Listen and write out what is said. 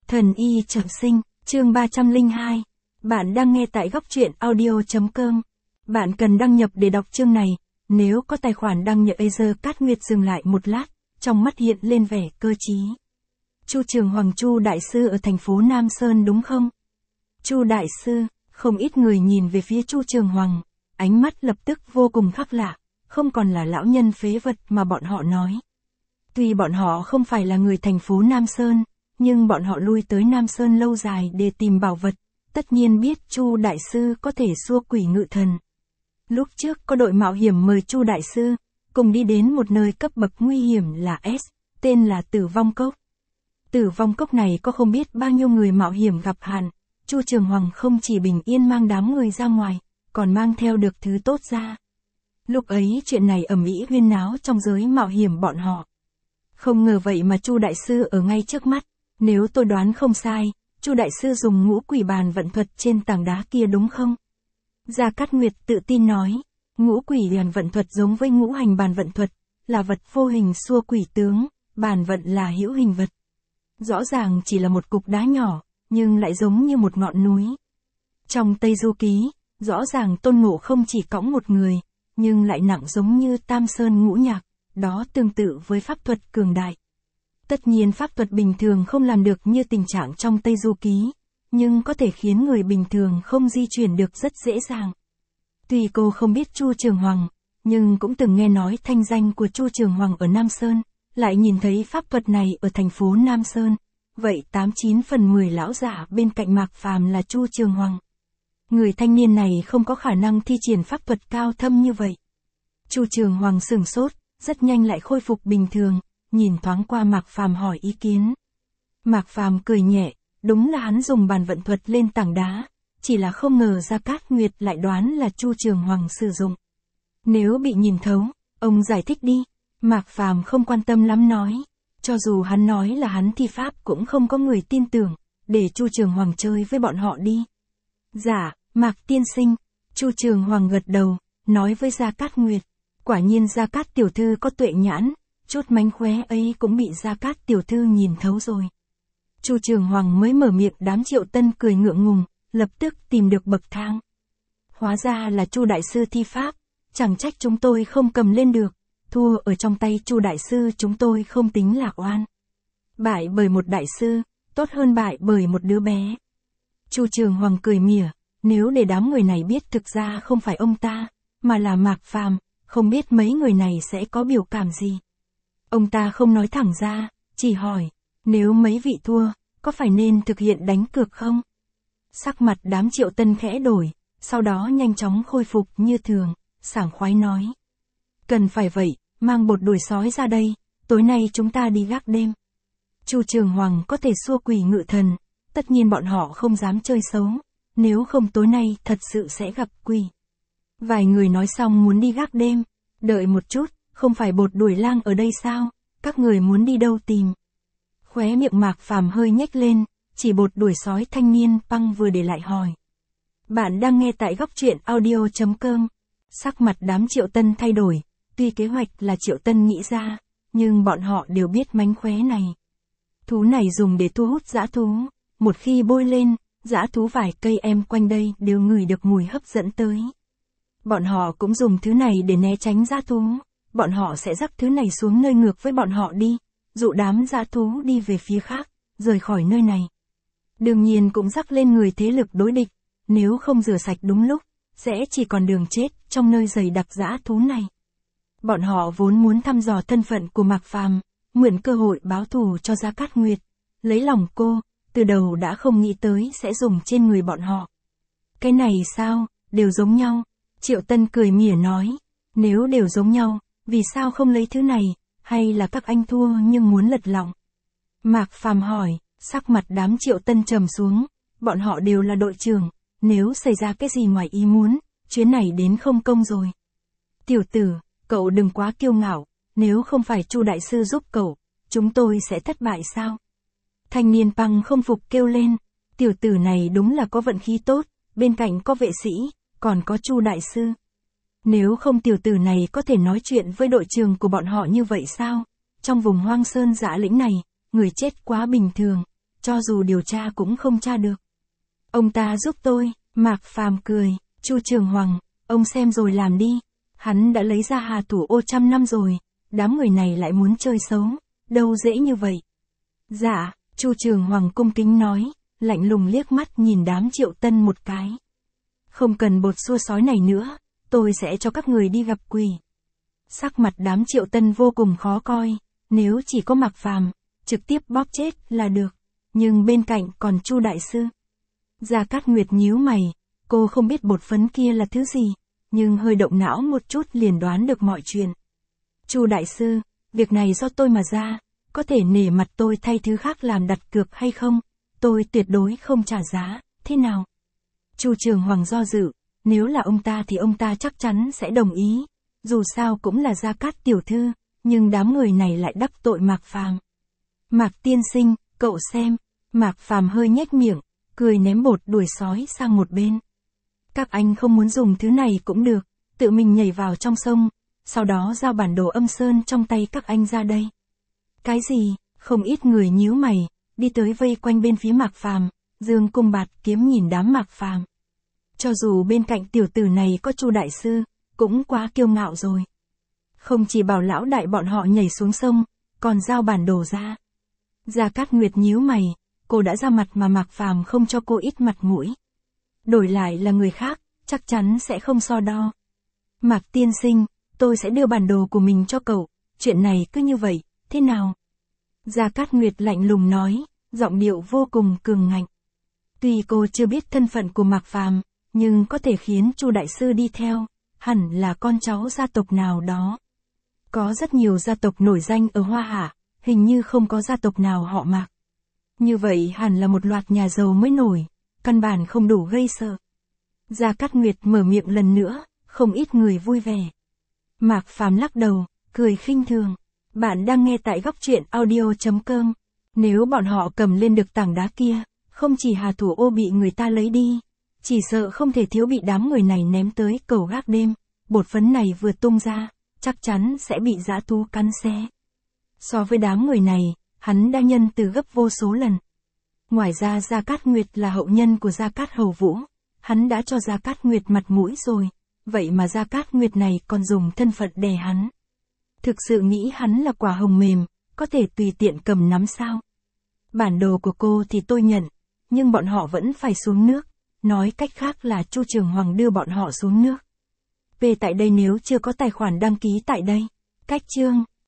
Thần y trọng sinh, chương 302. Bạn đang nghe tại góc truyện audio.com. Bạn cần đăng nhập để đọc chương này. Nếu có tài khoản đăng nhập Acer Cát Nguyệt dừng lại một lát, trong mắt hiện lên vẻ cơ trí. Chu Trường Hoàng, Chu đại sư ở thành phố Nam Sơn đúng không? Chu đại sư, không ít người nhìn về phía Chu Trường Hoàng, ánh mắt lập tức vô cùng khác lạ, không còn là lão nhân phế vật mà bọn họ nói. Tuy bọn họ không phải là người thành phố Nam Sơn, nhưng bọn họ lui tới Nam Sơn lâu dài để tìm bảo vật, tất nhiên biết Chu đại sư có thể xua quỷ ngự thần. Lúc trước có đội mạo hiểm mời Chu đại sư, cùng đi đến một nơi cấp bậc nguy hiểm là S, tên là Tử Vong Cốc. Tử Vong Cốc này có không biết bao nhiêu người mạo hiểm gặp hạn, Chu Trường Hoàng không chỉ bình yên mang đám người ra ngoài, còn mang theo được thứ tốt ra. Lúc ấy chuyện này ầm ĩ huyên náo trong giới mạo hiểm bọn họ. Không ngờ vậy mà Chu đại sư ở ngay trước mắt, nếu tôi đoán không sai, Chu đại sư dùng ngũ quỷ bàn vận thuật trên tảng đá kia đúng không? Gia Cát Nguyệt tự tin nói, ngũ quỷ bàn vận thuật giống với ngũ hành bàn vận thuật, là vật vô hình xua quỷ tướng, bàn vận là hữu hình vật. Rõ ràng chỉ là một cục đá nhỏ, nhưng lại giống như một ngọn núi. Trong Tây Du Ký, rõ ràng Tôn Ngộ không chỉ cõng một người, nhưng lại nặng giống như Tam Sơn Ngũ Nhạc, đó tương tự với pháp thuật cường đại. Tất nhiên pháp thuật bình thường không làm được như tình trạng trong Tây Du Ký, nhưng có thể khiến người bình thường không di chuyển được rất dễ dàng. Tuy cô không biết Chu Trường Hoàng, nhưng cũng từng nghe nói thanh danh của Chu Trường Hoàng ở Nam Sơn, lại nhìn thấy pháp thuật này ở thành phố Nam Sơn, vậy 89 phần 10 lão giả bên cạnh Mạc Phàm là Chu Trường Hoàng. Người thanh niên này không có khả năng thi triển pháp thuật cao thâm như vậy. Chu Trường Hoàng sửng sốt, rất nhanh lại khôi phục bình thường, nhìn thoáng qua Mạc Phàm hỏi ý kiến. Mạc Phàm cười nhẹ, đúng là hắn dùng bàn vận thuật lên tảng đá, chỉ là không ngờ Gia Cát Nguyệt lại đoán là Chu Trường Hoàng sử dụng. Nếu bị nhìn thấu, ông giải thích đi. Mạc Phàm không quan tâm lắm nói, cho dù hắn nói là hắn thi pháp cũng không có người tin tưởng, để Chu Trường Hoàng chơi với bọn họ đi. Dạ, Mạc tiên sinh. Chu Trường Hoàng gật đầu, nói với Gia Cát Nguyệt, quả nhiên Gia Cát tiểu thư có tuệ nhãn, chút mánh khóe ấy cũng bị Gia Cát tiểu thư nhìn thấu rồi. Chu Trường Hoàng mới mở miệng, đám Triệu Tân cười ngượng ngùng, lập tức tìm được bậc thang. Hóa ra là Chu đại sư thi pháp, chẳng trách chúng tôi không cầm lên được, thua ở trong tay Chu đại sư chúng tôi không tính là oan. Bại bởi một đại sư, tốt hơn bại bởi một đứa bé. Chu Trường Hoàng cười mỉa, nếu để đám người này biết thực ra không phải ông ta, mà là Mạc Phàm, không biết mấy người này sẽ có biểu cảm gì. Ông ta không nói thẳng ra, chỉ hỏi, nếu mấy vị thua, có phải nên thực hiện đánh cược không? Sắc mặt đám Triệu Tân khẽ đổi, sau đó nhanh chóng khôi phục như thường, sảng khoái nói. Cần phải vậy, mang bột đuổi sói ra đây, tối nay chúng ta đi gác đêm. Chu Trường Hoàng có thể xua quỷ ngự thần, tất nhiên bọn họ không dám chơi xấu, nếu không tối nay thật sự sẽ gặp quỷ. Vài người nói xong muốn đi gác đêm, đợi một chút, không phải bột đuổi lang ở đây sao, các người muốn đi đâu tìm? Khóe miệng Mạc Phàm hơi nhếch lên, chỉ bột đuổi sói thanh niên Păng vừa để lại hỏi. Bạn đang nghe tại góc truyện audio.com. Sắc mặt đám Triệu Tân thay đổi, tuy kế hoạch là Triệu Tân nghĩ ra, nhưng bọn họ đều biết mánh khóe này. Thú này dùng để thu hút dã thú, một khi bôi lên, dã thú vài cây em quanh đây đều ngửi được mùi hấp dẫn tới. Bọn họ cũng dùng thứ này để né tránh dã thú, bọn họ sẽ rắc thứ này xuống nơi ngược với bọn họ đi, dụ đám dã thú đi về phía khác, rời khỏi nơi này. Đương nhiên cũng rắc lên người thế lực đối địch, nếu không rửa sạch đúng lúc, sẽ chỉ còn đường chết trong nơi dày đặc dã thú này. Bọn họ vốn muốn thăm dò thân phận của Mạc Phàm, mượn cơ hội báo thù cho Gia Cát Nguyệt, lấy lòng cô, từ đầu đã không nghĩ tới sẽ dùng trên người bọn họ. Cái này sao, đều giống nhau. Triệu Tân cười mỉa nói, nếu đều giống nhau, vì sao không lấy thứ này, hay là các anh thua nhưng muốn lật lọng? Mạc Phàm hỏi, sắc mặt đám Triệu Tân trầm xuống, bọn họ đều là đội trưởng, nếu xảy ra cái gì ngoài ý muốn, chuyến này đến không công rồi. Tiểu tử, cậu đừng quá kiêu ngạo, nếu không phải Chu đại sư giúp cậu, chúng tôi sẽ thất bại sao? Thanh niên Păng không phục kêu lên, tiểu tử này đúng là có vận khí tốt, bên cạnh có vệ sĩ, còn có Chu đại sư. Nếu không tiểu tử này có thể nói chuyện với đội trưởng của bọn họ như vậy sao? Trong vùng hoang sơn dã lĩnh này, người chết quá bình thường, cho dù điều tra cũng không tra được. Ông ta giúp tôi, Mạc Phàm cười, Chu Trường Hoàng, ông xem rồi làm đi. Hắn đã lấy ra Hà Thủ Ô 100 năm rồi, đám người này lại muốn chơi xấu, đâu dễ như vậy. Dạ, Chu Trường Hoàng cung kính nói, lạnh lùng liếc mắt nhìn đám Triệu Tân một cái. Không cần bột xua sói này nữa, tôi sẽ cho các người đi gặp quỷ. Sắc mặt đám Triệu Tân vô cùng khó coi, nếu chỉ có Mạc Phàm, trực tiếp bóp chết là được, nhưng bên cạnh còn Chu đại sư. Gia Cát Nguyệt nhíu mày, cô không biết bột phấn kia là thứ gì, nhưng hơi động não một chút liền đoán được mọi chuyện. Chu đại sư, việc này do tôi mà ra, có thể nể mặt tôi thay thứ khác làm đặt cược hay không? Tôi tuyệt đối không trả giá, thế nào? Chu Trường Hoàng do dự, nếu là ông ta thì ông ta chắc chắn sẽ đồng ý, dù sao cũng là Gia Cát tiểu thư, nhưng đám người này lại đắc tội Mạc Phàm. Mạc tiên sinh, cậu xem, Mạc Phàm hơi nhếch miệng, cười ném bột đuổi sói sang một bên. Các anh không muốn dùng thứ này cũng được, tự mình nhảy vào trong sông, sau đó giao bản đồ âm sơn trong tay các anh ra đây. Cái gì? Không ít người nhíu mày, đi tới vây quanh bên phía Mạc Phàm, dương cung bạt kiếm nhìn đám Mạc Phàm. Cho dù bên cạnh tiểu tử này có Chu đại sư, cũng quá kiêu ngạo rồi. Không chỉ bảo lão đại bọn họ nhảy xuống sông, còn giao bản đồ ra. Gia Cát Nguyệt nhíu mày, cô đã ra mặt mà Mạc Phàm không cho cô ít mặt mũi. Đổi lại là người khác, chắc chắn sẽ không so đo. Mạc tiên sinh, tôi sẽ đưa bản đồ của mình cho cậu, chuyện này cứ như vậy, thế nào? Gia Cát Nguyệt lạnh lùng nói, giọng điệu vô cùng cường ngạnh. Tuy cô chưa biết thân phận của Mạc Phàm, nhưng có thể khiến Chu đại sư đi theo, hẳn là con cháu gia tộc nào đó. Có rất nhiều gia tộc nổi danh ở Hoa Hạ, hình như không có gia tộc nào họ Mạc. Như vậy hẳn là một loạt nhà giàu mới nổi, căn bản không đủ gây sợ. Gia Cát Nguyệt mở miệng lần nữa, không ít người vui vẻ. Mạc Phàm lắc đầu, cười khinh thường. Bạn đang nghe tại góc truyện audio.com. Nếu bọn họ cầm lên được tảng đá kia, không chỉ Hà Thủ Ô bị người ta lấy đi, chỉ sợ không thể thiếu bị đám người này ném tới cầu gác đêm. Bột phấn này vừa tung ra, chắc chắn sẽ bị dã thú cắn xé. So với đám người này, hắn đã nhân từ gấp vô số lần. Ngoài ra Gia Cát Nguyệt là hậu nhân của Gia Cát Hầu Vũ, hắn đã cho Gia Cát Nguyệt mặt mũi rồi, vậy mà Gia Cát Nguyệt này còn dùng thân phận đè hắn. Thực sự nghĩ hắn là quả hồng mềm, có thể tùy tiện cầm nắm sao? Bản đồ của cô thì tôi nhận, nhưng bọn họ vẫn phải xuống nước, nói cách khác là Chu Trường Hoàng đưa bọn họ xuống nước. Về tại đây nếu chưa có tài khoản đăng ký tại đây. Cách chương